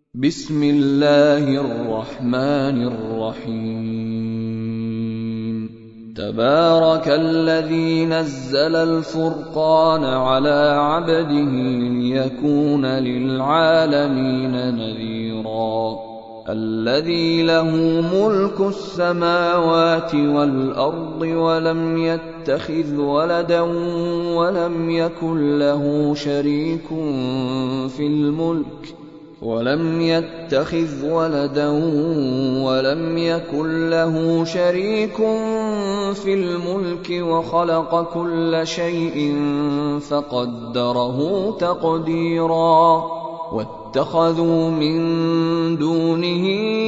بسم الله الرحمن الرحيم تبارك الذي نزل الفرقان على عبده ليكون للعالمين نذيرا الذي له ملك السماوات والأرض ولم يتخذ ولدا ولم يكن له شريك في الملك وخلق كل شيء فقدره تقديرا واتخذوا من دونه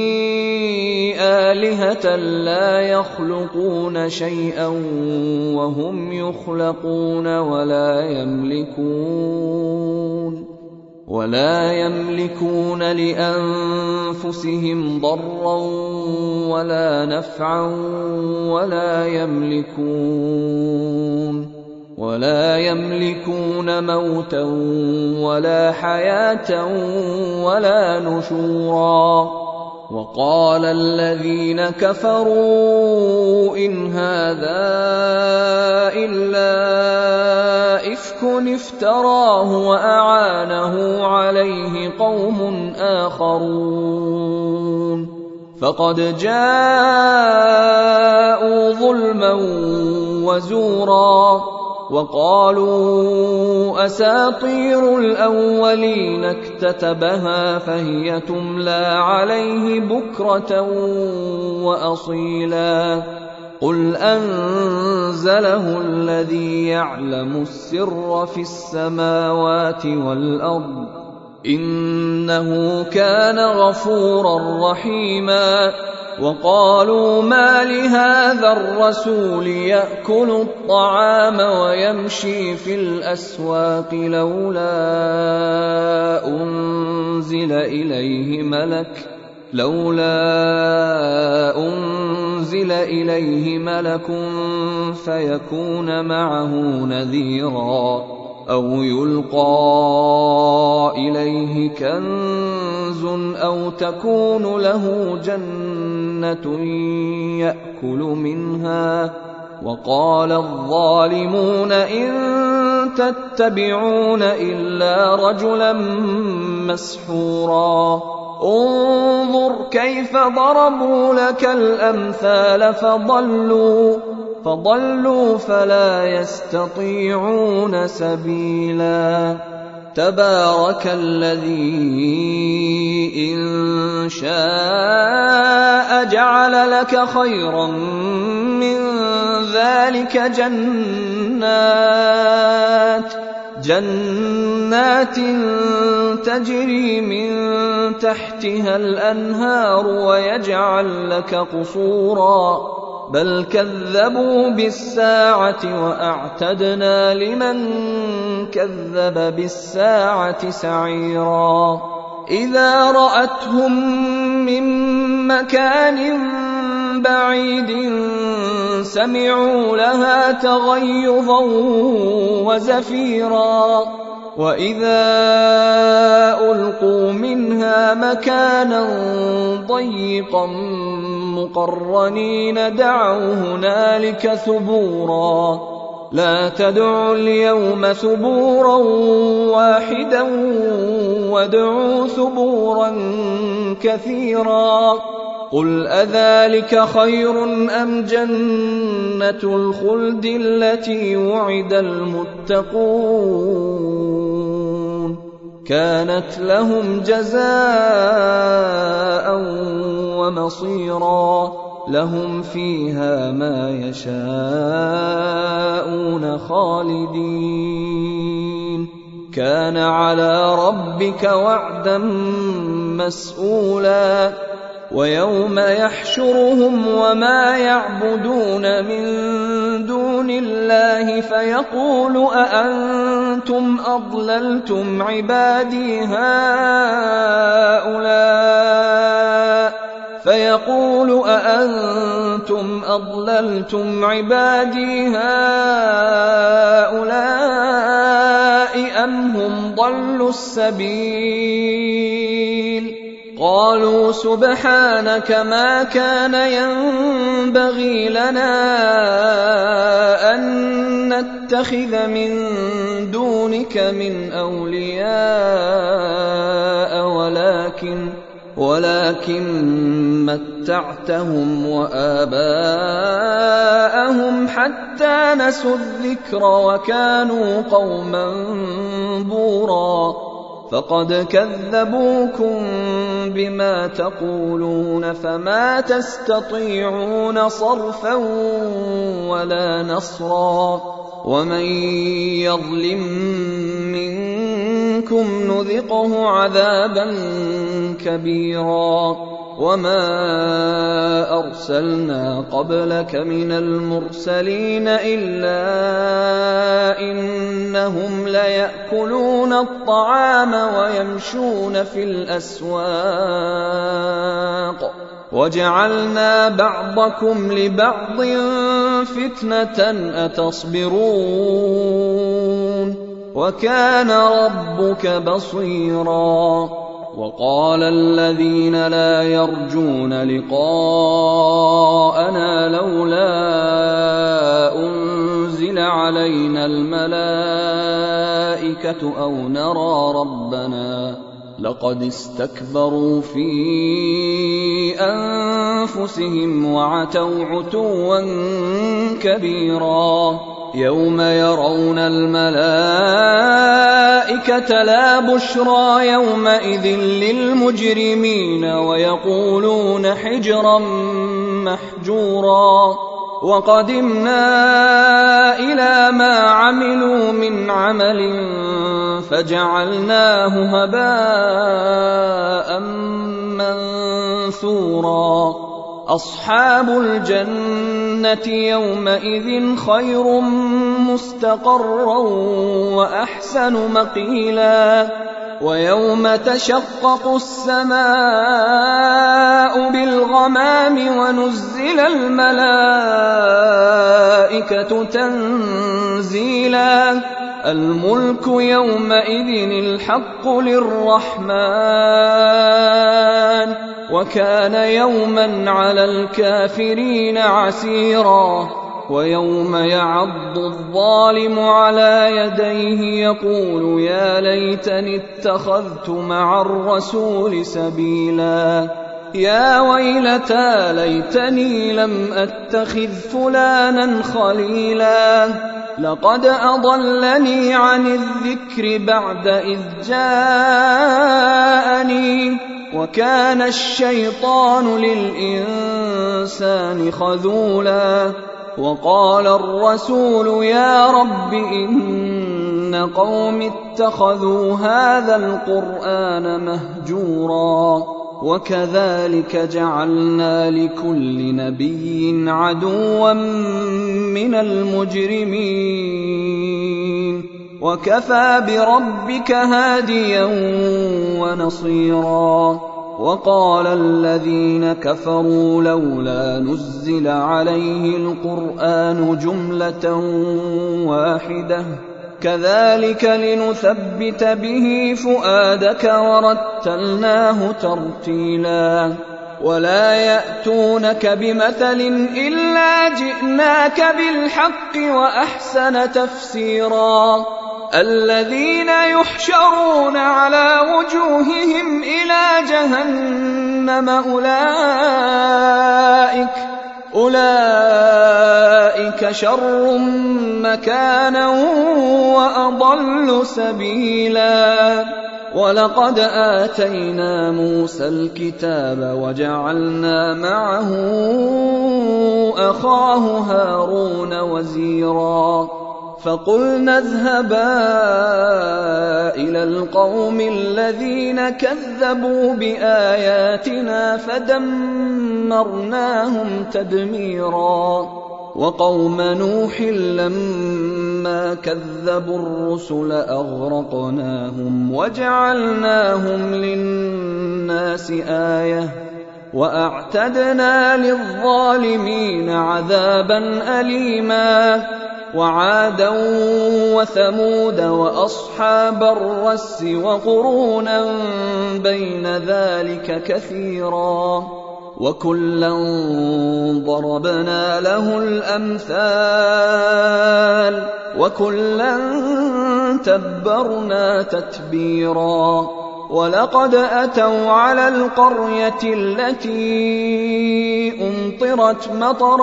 آلهة لا يخلقون شيئا وهم يخلقون ولا يملكون لأنفسهم ضرا ولا نفعا ولا يملكون موتا ولا حياة ولا نشورا وقال الذين كفروا إن هذا إلا إفك افتراه وأعانه عليه قوم آخرون فقد جاءوا ظلما وزورا وقالوا أساطير الأولين اكتتبها فهي تملى عليه بكرة وأصيلا قل أنزله الذي يعلم السر في السماوات والأرض إنه كان غفورا رحيما وقالوا ما لهذا الرسول يأكل الطعام ويمشي في الأسواق لولا أنزل إليه ملك فيكون معه نذيرا أو يلقى إليه كنز أو تكون له جنة يأكل منها وقال الظالمون إن تتبعون إلا رجلا مسحورا انظر كيف ضربوا لك الأمثال فضلوا فلا يستطيعون سبيلا تبارك الذي إن شاء جعل لك خيرا من ذلك جنات تجري من تحتها الأنهار ويجعل لك قصورا بل كذبوا بالساعة وأعتدنا لمن كذب بالساعة سعيرا إذا رأتهم من مكان بعيد سمعوا لها تغيظا وزفيرا وإذا ألقوا منها مكانا ضيقا مقرنين دعوا هنالك ثبورا لا تدعوا اليوم ثبورا واحدا وادعوا ثبورا كثيرا قل أذلك خير أم جنة الخلد التي وعد المتقون كانت لهم جزاء ومصيرا لهم فيها ما يشاءون خالدين كان على ربك وعدا مسئولا ويوم يحشرهم وما يعبدون من دون الله فيقول أأنتم أضللتم عبادي هؤلاء أم هم ضلوا السبيل قالوا سبحانك ما كان ينبغي لنا أن نتخذ من دونك من أولياء ولكن متعتهم وآباءهم حتى نسوا الذكر وكانوا قوما بورا فقد كذبوكم بما تقولون فما تستطيعون صرفا ولا نصرا ومن يظلم منكم نذقه عذابا كبيرا وما أرسلنا قبلك من المرسلين إلا إنهم ليأكلون الطعام ويمشون في الأسواق وجعلنا بعضكم لبعض فتنة أتصبرون وكان ربك بصيرا وقال الذين لا يرجون لقاءنا لولا أنزل علينا الملائكة أو نرى ربنا لقد استكبروا في أنفسهم وعتوا عتوا كبيرا يوم يرون الملائكة لا بشرى يومئذ للمجرمين ويقولون حجرا محجورا وقدمنا إلى ما عملوا من عمل فجعلناه هباء منثورا أصحاب الجنة يومئذ خير مستقرا وأحسن مقيلا ويوم تشقق السماء بالغمام ونزل الملائكة تنزيلا الملك يومئذ الحق للرحمن وكان يوما على الكافرين عسيرا ويوم يعض الظالم على يديه يقول يا ليتني اتخذت مع الرسول سبيلا يا ويلتى ليتني لم أتخذ فلانا خليلا لقد أضلني عن الذكر بعد إذ جاءني وكان الشيطان للإنسان خذولا وقال الرسول يا رب إن قوم اتخذوا هذا القرآن مهجورا وكذلك جعلنا لكل نبي عدوا من المجرمين وكفى بربك هاديا ونصيرا وقال الذين كفروا لولا نزل عليه القرآن جملة واحدة كذلك لنثبت به فؤادك ورتلناه ترتيلا ولا يأتونك بمثل إلا جئناك بالحق وأحسن تفسيرا الذين يحشرون على وجوههم إلى جهنم أولئك شر مكانا وأضل سبيلا ولقد آتينا موسى الكتاب وجعلنا معه أخاه هارون وزيرا فقلنا اذهبا إلى القوم الذين كذبوا بآياتنا فدمرناهم تدميرا وقوم نوح لما كذبوا الرسل أغرقناهم وجعلناهم للناس آية وأعتدنا للظالمين عذابا أليما وعادا وثمود وأصحاب الرس وقرونا بين ذلك كثيرا وكلا ضربنا له الأمثال وكلا تبرنا تتبيرا ولقد أتوا على القرية التي أمطرت مطر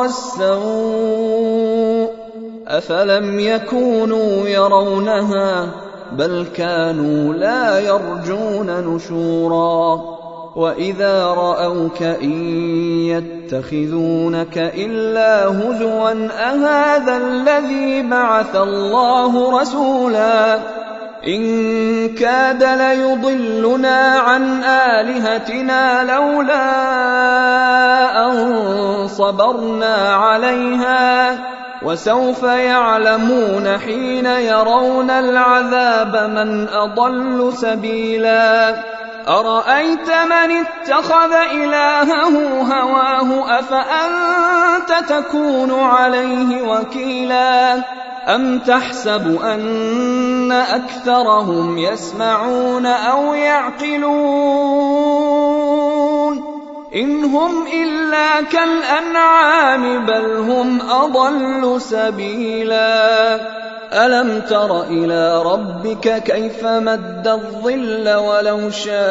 السوء أفلم يكونوا يرونها بل كانوا لا يرجون نشورا وإذا رأوك إن يتخذونك إلا هزوا أهذا الذي بعث الله رسولا إن كاد ليضلنا عن آلهتنا لولا أن صبرنا عليها وسوف يعلمون حين يرون العذاب من أضل سبيلا أرأيت من اتخذ إلهه هواه أفأنت تكون عليه وكيلا أم تحسب أن أكثرهم يسمعون أو يعقلون إن هم إلا كالأنعام بل هم أضل سبيلا ألم تر إلى ربك كيف مد الظل ولو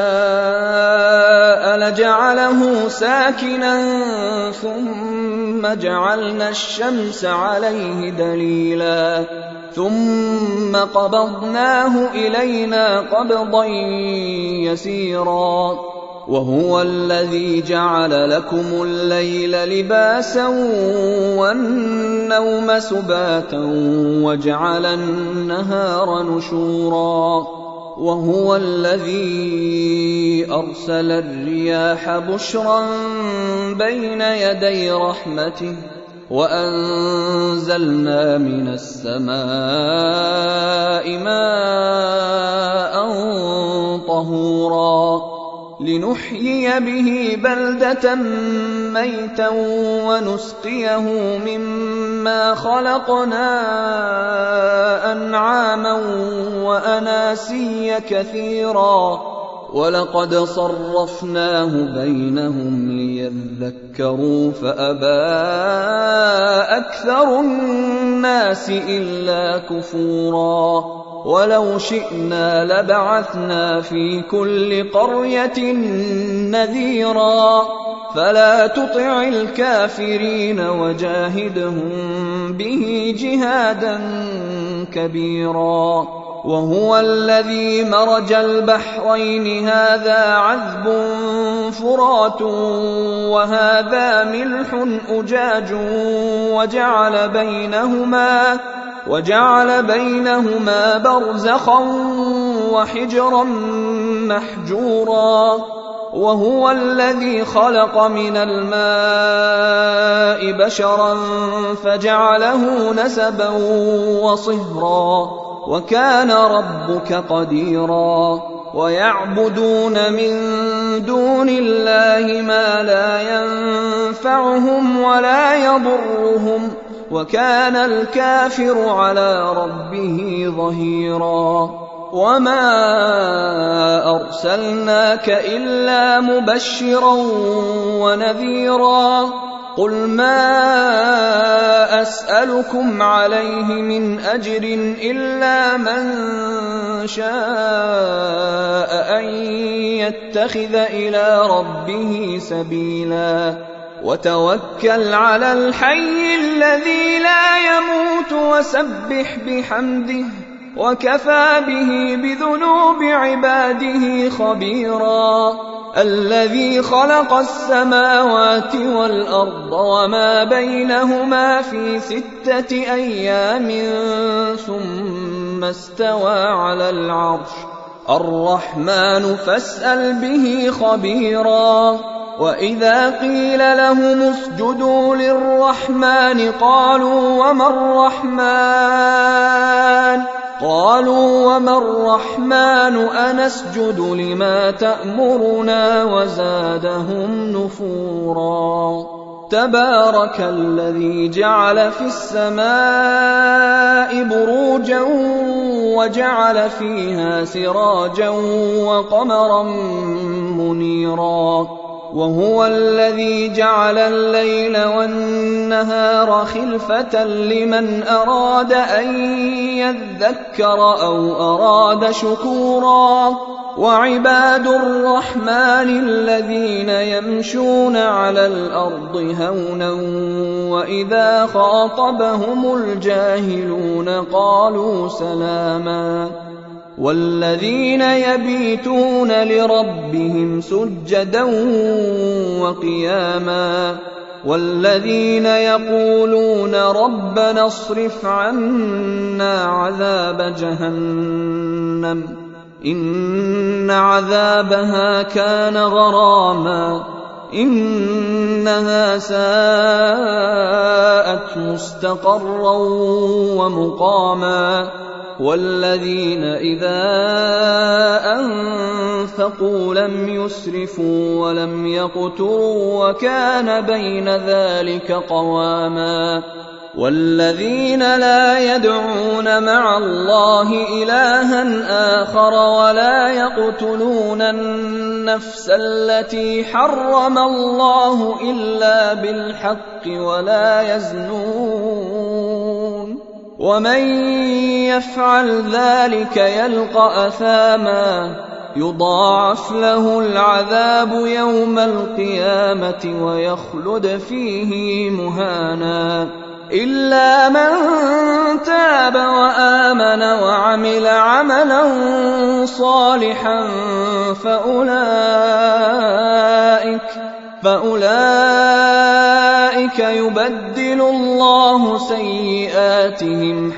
شاء لجعله ساكنا ثم جعلنا الشمس عليه دليلا ثم قبضناه إلينا قبضا يسيرا وهو الذي جعل لكم الليل لباسا والنوم سباتا وجعل النهار نشورا وهو الذي أرسل الرياح بشرا بين يدي رحمته وأنزلنا من السماء ماء طهورا لنحيي به بلدة ميتا ونسقيه مما خلقنا أنعاما وأناسيا كثيرا ولقد صرفناه بينهم ليذكروا فأبى أكثر الناس إلا كفورا ولو شئنا لبعثنا في كل قرية نذيرا فلا تطع الكافرين وجاهدهم به جهادا كبيرا وهو الذي مرج البحرين هذا عذب فرات وهذا ملح أجاج وجعل بينهما برزخا وحجرا محجورا وهو الذي خلق من الماء بشرا فجعله نسبا وصهرا وكان ربك قديرا ويعبدون من دون الله ما لا ينفعهم ولا يضرهم وكان الكافر على ربه ظهيرا وما أرسلناك إلا مبشرا ونذيرا قل ما أسألكم عليه من أجر إلا من شاء أن يتخذ إلى ربه سبيلا وتوكل على الحي الذي لا يموت وسبح بحمده وكفى به بذنوب عباده خبيرا الذي خلق السماوات والأرض وما بينهما في 6 أيام ثم استوى على العرش الرحمن فاسأل به خبيرا وإذا قيل لهم اسجدوا للرحمن قالوا وما الرحمن أنسجد لما تأمرنا وزادهم نفورا تبارك الذي جعل في السماء بروجا وجعل فيها سراجا وقمرا منيرا وهو الذي جعل الليل والنهار خلفة لمن أراد أن يذكر أو أراد شكورا وعباد الرحمن الذين يمشون على الأرض هونا وإذا خاطبهم الجاهلون قالوا سلاما والذين يبيتون لربهم سجدا وقياما والذين يقولون ربنا اصرف عنا عذاب جهنم إن عذابها كان غراما إنها ساءت مستقرا ومقاما والذين إذا أنفقوا لم يسرفوا ولم يقتروا وكان بين ذلك قواما والذين لا يدعون مع الله إلها آخر ولا يقتلون النفس التي حرم الله إلا بالحق ولا يزنون ومن يفعل ذلك يلقى أثاما يضاعف له العذاب يوم القيامة ويخلد فيه مهانا إلا من تاب وآمن وعمل عملا صالحا فأولئك يبدل الله سيئاتهم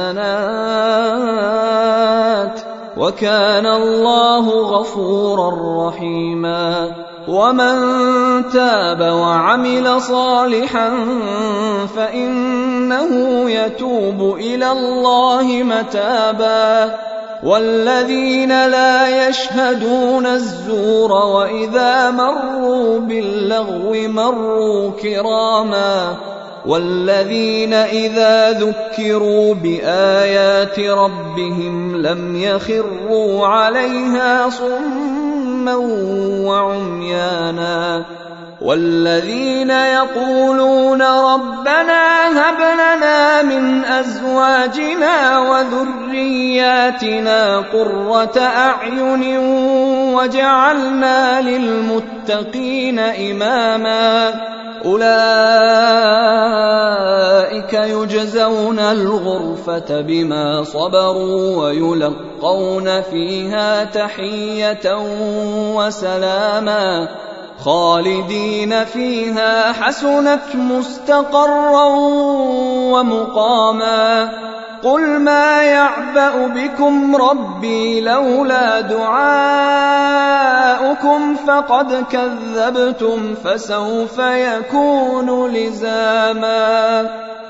حسنات وكان الله غفورا رحيما ومن تاب وعمل صالحا فإنه يتوب إلى الله متابا والذين لا يشهدون الزور وإذا مروا باللغو مروا كراما والذين إذا ذكروا بآيات ربهم لم يخروا عليها صما وعميانا والذين يقولون ربنا هب لنا من أزواجنا وذرياتنا قرة أعين وجعلنا للمتقين إماما أولئك يجزون الغرفة بما صبروا ويلقون فيها تحية وسلاما خالدين فيها حسنت مستقرا ومقاما قل ما يعبأ بكم ربي لولا دعاؤكم فقد كذبتم فسوف يكون لزاما